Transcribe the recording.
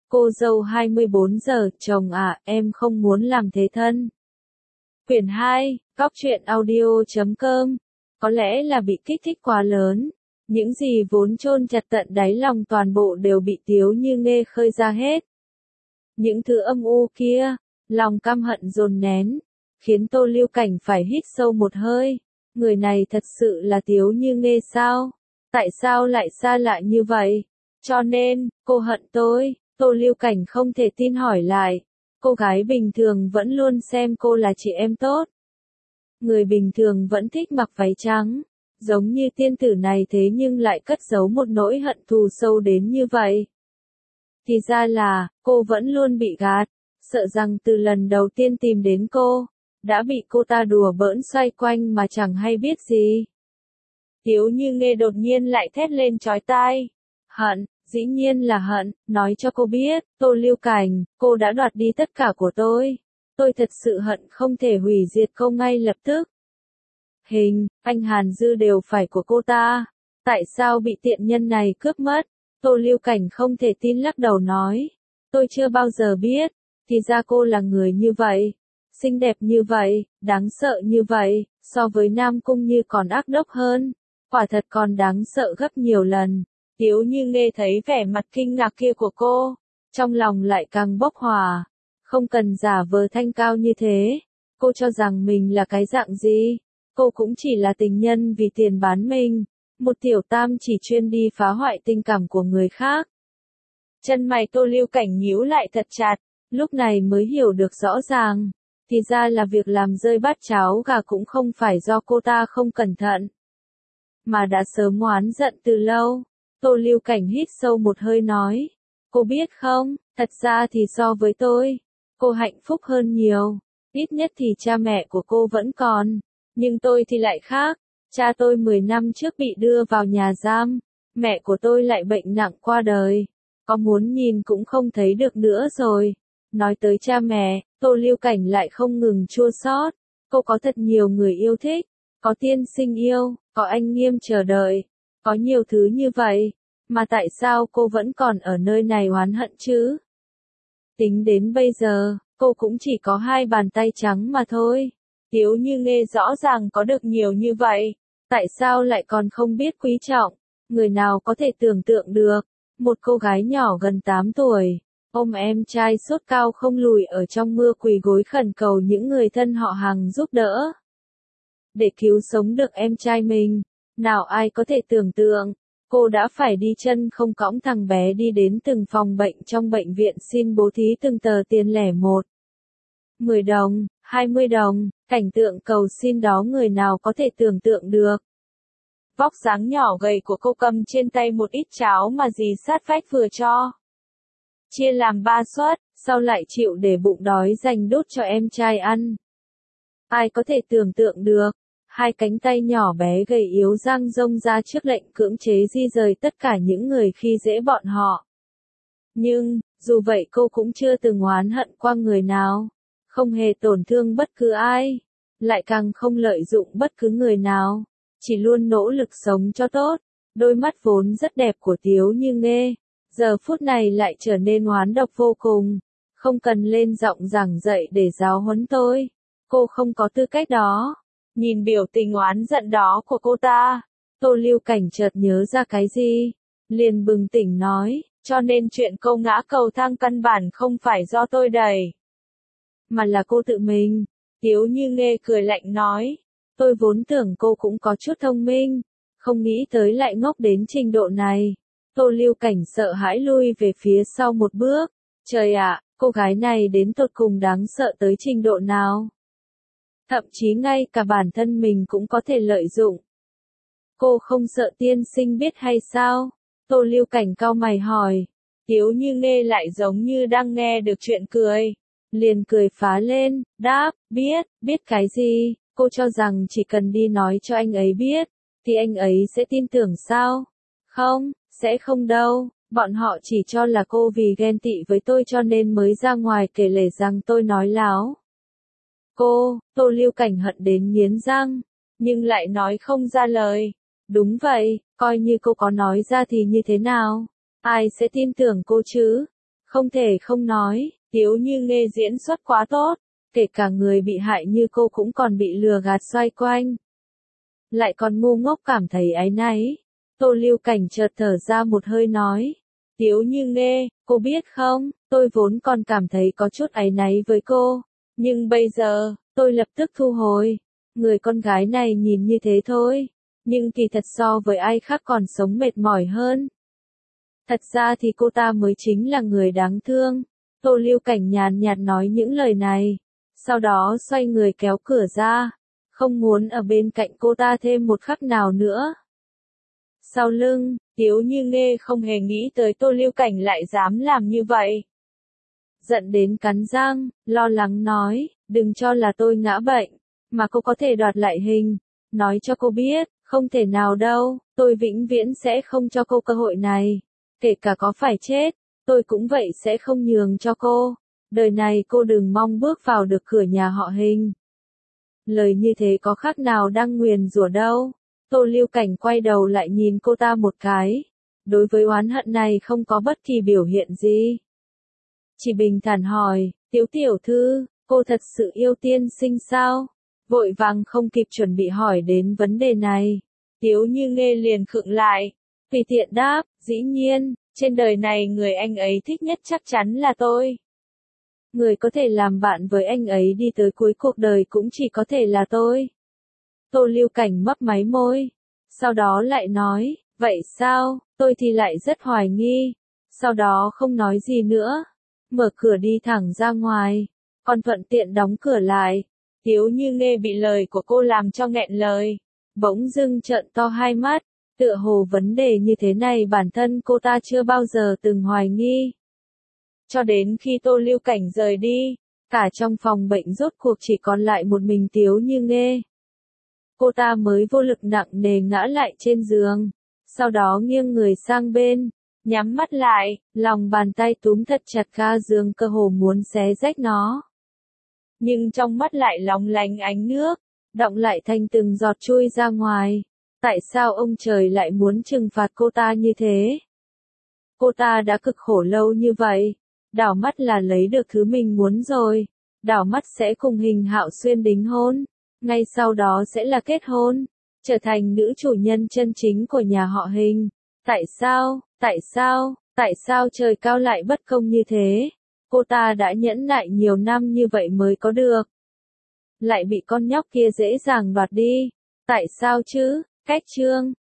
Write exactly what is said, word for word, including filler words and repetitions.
Cô dâu hai mươi bốn giờ, chồng à, em không muốn làm thế thân. Quyển hai, Góc truyện audio chấm com. Có lẽ là bị kích thích quá lớn. Những gì vốn chôn chặt tận đáy lòng toàn bộ đều bị Tiếu Như Nghê khơi ra hết. Những thứ âm u kia, lòng căm hận dồn nén, khiến Tô Lưu Cảnh phải hít sâu một hơi. Người này thật sự là Tiếu Như Nghê sao? Tại sao lại xa lạ như vậy? Cho nên, cô hận tôi. Tô Lưu Cảnh không thể tin hỏi lại. Cô gái bình thường vẫn luôn xem cô là chị em tốt. Người bình thường vẫn thích mặc váy trắng, giống như tiên tử này, thế nhưng lại cất giấu một nỗi hận thù sâu đến như vậy. Thì ra là, cô vẫn luôn bị gạt, sợ rằng từ lần đầu tiên tìm đến cô, đã bị cô ta đùa bỡn xoay quanh mà chẳng hay biết gì. Tiếu Như Nghê đột nhiên lại thét lên chói tai. Hận, dĩ nhiên là hận, nói cho cô biết, Tô Lưu Cảnh, cô đã đoạt đi tất cả của tôi. Tôi thật sự hận không thể hủy diệt cô ngay lập tức. Hình, anh Hàn Dư đều phải của cô ta. Tại sao bị tiện nhân này cướp mất? Tô Lưu Cảnh không thể tin lắc đầu nói. Tôi chưa bao giờ biết, thì ra cô là người như vậy. Xinh đẹp như vậy, đáng sợ như vậy, so với Nam Cung Như còn ác độc hơn. Quả thật còn đáng sợ gấp nhiều lần. Tiếu Như Nghê thấy vẻ mặt kinh ngạc kia của cô, trong lòng lại càng bốc hỏa. Không cần giả vờ thanh cao như thế. Cô cho rằng mình là cái dạng gì? Cô cũng chỉ là tình nhân vì tiền bán mình. Một tiểu tam chỉ chuyên đi phá hoại tình cảm của người khác. Chân mày Tô Lưu Cảnh nhíu lại thật chặt, lúc này mới hiểu được rõ ràng. Thì ra là việc làm rơi bát cháo gà cũng không phải do cô ta không cẩn thận, mà đã sớm oán giận từ lâu. Tô Lưu Cảnh hít sâu một hơi nói. Cô biết không, thật ra thì so với tôi, cô hạnh phúc hơn nhiều. Ít nhất thì cha mẹ của cô vẫn còn. Nhưng tôi thì lại khác. Cha tôi mười năm trước bị đưa vào nhà giam. Mẹ của tôi lại bệnh nặng qua đời. Có muốn nhìn cũng không thấy được nữa rồi. Nói tới cha mẹ, Tô Lưu Cảnh lại không ngừng chua xót. Cô có thật nhiều người yêu thích. Có tiên sinh yêu, có anh Nghiêm chờ đợi. Có nhiều thứ như vậy. Mà tại sao cô vẫn còn ở nơi này oán hận chứ? Tính đến bây giờ, cô cũng chỉ có hai bàn tay trắng mà thôi. Tiếu Như Nghê rõ ràng có được nhiều như vậy. Tại sao lại còn không biết quý trọng? Người nào có thể tưởng tượng được, một cô gái nhỏ gần tám tuổi, ôm em trai sốt cao không lùi ở trong mưa quỳ gối khẩn cầu những người thân họ hàng giúp đỡ. Để cứu sống được em trai mình, nào ai có thể tưởng tượng, cô đã phải đi chân không cõng thằng bé đi đến từng phòng bệnh trong bệnh viện xin bố thí từng tờ tiền lẻ một. mười đồng, hai mươi đồng, cảnh tượng cầu xin đó người nào có thể tưởng tượng được. Vóc dáng nhỏ gầy của cô cầm trên tay một ít cháo mà dì sát vách vừa cho. Chia làm ba suất, sau lại chịu để bụng đói dành đút cho em trai ăn. Ai có thể tưởng tượng được, hai cánh tay nhỏ bé gầy yếu dang rông ra trước lệnh cưỡng chế di rời tất cả những người khi dễ bọn họ. Nhưng, dù vậy cô cũng chưa từng oán hận qua người nào, không hề tổn thương bất cứ ai, lại càng không lợi dụng bất cứ người nào, chỉ luôn nỗ lực sống cho tốt. Đôi mắt vốn rất đẹp của Tiếu Như Nghê, giờ phút này lại trở nên oán độc vô cùng. Không cần lên giọng giảng dạy để giáo huấn tôi, cô không có tư cách đó. Nhìn biểu tình oán giận đó của cô ta, Tô Lưu Cảnh chợt nhớ ra cái gì, liền bừng tỉnh nói, cho nên chuyện câu ngã cầu thang căn bản không phải do tôi đẩy, mà là cô tự mình. Tiếu Như Nghê cười lạnh nói, tôi vốn tưởng cô cũng có chút thông minh, không nghĩ tới lại ngốc đến trình độ này. Tô Lưu Cảnh sợ hãi lui về phía sau một bước. Trời ạ, cô gái này đến tột cùng đáng sợ tới trình độ nào? Thậm chí ngay cả bản thân mình cũng có thể lợi dụng. Cô không sợ tiên sinh biết hay sao? Tô Lưu Cảnh cau mày hỏi. Tiếu Như Nghê lại giống như đang nghe được chuyện cười. Liền cười phá lên, đáp, biết, biết cái gì? Cô cho rằng chỉ cần đi nói cho anh ấy biết, thì anh ấy sẽ tin tưởng sao? Không, sẽ không đâu. Bọn họ chỉ cho là cô vì ghen tị với tôi cho nên mới ra ngoài kể lể rằng tôi nói láo. Cô, Tô Lưu Cảnh hận đến nghiến răng, nhưng lại nói không ra lời. Đúng vậy, coi như cô có nói ra thì như thế nào? Ai sẽ tin tưởng cô chứ? Không thể không nói, Tiếu Như Nghê diễn xuất quá tốt, kể cả người bị hại như cô cũng còn bị lừa gạt xoay quanh. Lại còn ngu ngốc cảm thấy áy náy. Tô Lưu Cảnh chợt thở ra một hơi nói. Tiếu Như Nghê, cô biết không, tôi vốn còn cảm thấy có chút áy náy với cô. Nhưng bây giờ, tôi lập tức thu hồi. Người con gái này nhìn như thế thôi. Nhưng kỳ thật so với ai khác còn sống mệt mỏi hơn. Thật ra thì cô ta mới chính là người đáng thương. Tô Lưu Cảnh nhàn nhạt nói những lời này. Sau đó xoay người kéo cửa ra. Không muốn ở bên cạnh cô ta thêm một khắc nào nữa. Sau lưng, Tiếu Như Nghê không hề nghĩ tới Tô Lưu Cảnh lại dám làm như vậy. Giận đến cắn răng, lo lắng nói, đừng cho là tôi ngã bệnh, mà cô có thể đoạt lại hình. Nói cho cô biết, không thể nào đâu, tôi vĩnh viễn sẽ không cho cô cơ hội này. Kể cả có phải chết, tôi cũng vậy sẽ không nhường cho cô. Đời này cô đừng mong bước vào được cửa nhà họ Hình. Lời như thế có khác nào đang nguyền rủa đâu. Tô Lưu Cảnh quay đầu lại nhìn cô ta một cái. Đối với oán hận này không có bất kỳ biểu hiện gì. Chỉ bình thản hỏi, Tiếu tiểu thư, cô thật sự yêu tiên sinh sao? Vội vàng không kịp chuẩn bị hỏi đến vấn đề này. Tiếu Như Nghê liền khựng lại. Tùy tiện đáp, dĩ nhiên, trên đời này người anh ấy thích nhất chắc chắn là tôi. Người có thể làm bạn với anh ấy đi tới cuối cuộc đời cũng chỉ có thể là tôi. Tô Lưu Cảnh mấp máy môi. Sau đó lại nói, vậy sao, tôi thì lại rất hoài nghi. Sau đó không nói gì nữa. Mở cửa đi thẳng ra ngoài. Còn thuận tiện đóng cửa lại. Tiếu Như Nghê bị lời của cô làm cho nghẹn lời. Bỗng dưng trợn to hai mắt. Tựa hồ vấn đề như thế này bản thân cô ta chưa bao giờ từng hoài nghi. Cho đến khi Tô Lưu Cảnh rời đi, cả trong phòng bệnh rốt cuộc chỉ còn lại một mình Tiếu Như Nghê. Cô ta mới vô lực nặng nề ngã lại trên giường, sau đó nghiêng người sang bên, nhắm mắt lại, lòng bàn tay túm thật chặt ga giường cơ hồ muốn xé rách nó. Nhưng trong mắt lại lóng lánh ánh nước, đọng lại thành từng giọt chui ra ngoài. Tại sao ông trời lại muốn trừng phạt cô ta như thế? Cô ta đã cực khổ lâu như vậy, đảo mắt là lấy được thứ mình muốn rồi, đảo mắt sẽ cùng Hình Hạo Xuyên đính hôn, ngay sau đó sẽ là kết hôn, trở thành nữ chủ nhân chân chính của nhà họ Hình. Tại sao, tại sao, tại sao trời cao lại bất công như thế? Cô ta đã nhẫn nại nhiều năm như vậy mới có được. Lại bị con nhóc kia dễ dàng đoạt đi. Tại sao chứ? Cách chương